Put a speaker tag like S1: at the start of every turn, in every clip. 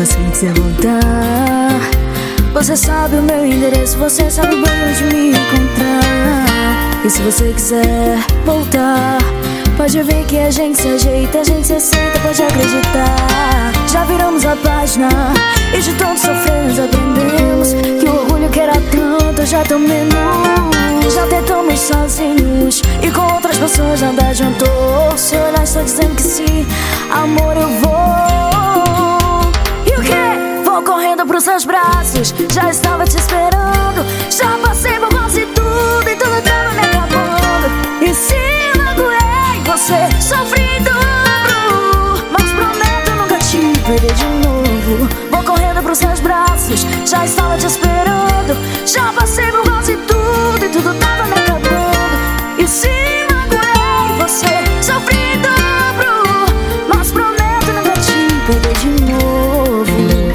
S1: você quiser voltar, você sabe o meu endereço, você sabe bem onde me encontrar. E se você quiser voltar, pode ver que a gente se ajeita, a gente se aceita, pode acreditar. Já viramos a página e de tanto sofrer nós aprendemos que o orgulho que era tanto já tão menos. Já tentamos sozinhos e com outras pessoas nada adiantou. Se olhar estou dizendo que sim, amor, eu vou. E o quê? Vou correndo pros seus braços, já estava te esperando. Já passei por quase tudo e tudo tava me acabando. E se magoei você, sofri em dobro, mas prometo nunca te perder de novo. Vou correndo pros seus braços, já estava te esperando. Já passei por quase tudo e tudo tava me acabando. E se magoei você, sofri em dobro, mas prometo nunca te perder de novo.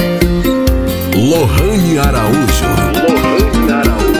S2: Lohane Araújo. Lohane Araújo.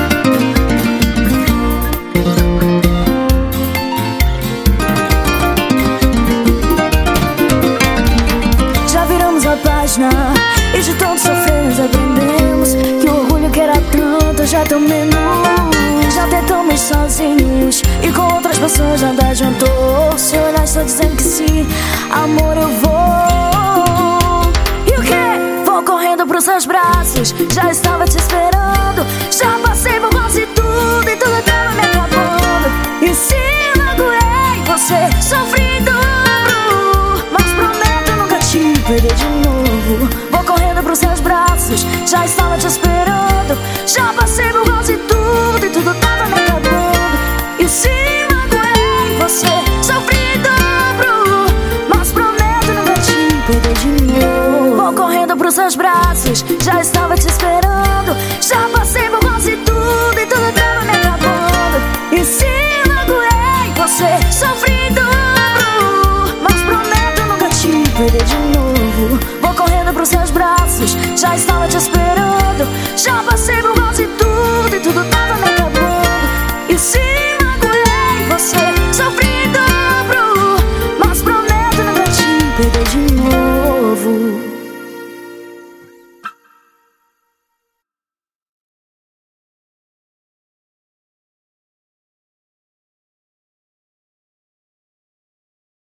S1: Já viramos a página e de tanto sofrer nós aprendemos que o orgulho que era tanto já tão menos. Já tentamos sozinhos e com outras pessoas nada adiantou. Se olhar estou dizendo que sim, amor, eu vou. E o quê? Vou correndo pros seus braços, já estava te esperando. Já passei por quase tudo e tudo tava me acabando. E se magoei você, sofri em dobro, mas prometo nunca te perder de novo. Vou correndo pros seus braços, já estava te esperando. Já passei por quase tudo e tudo tava me acabando. E se magoei você, sofri em dobro, mas prometo nunca te perder de novo. Vou correndo pros seus braços, já estava te esperando.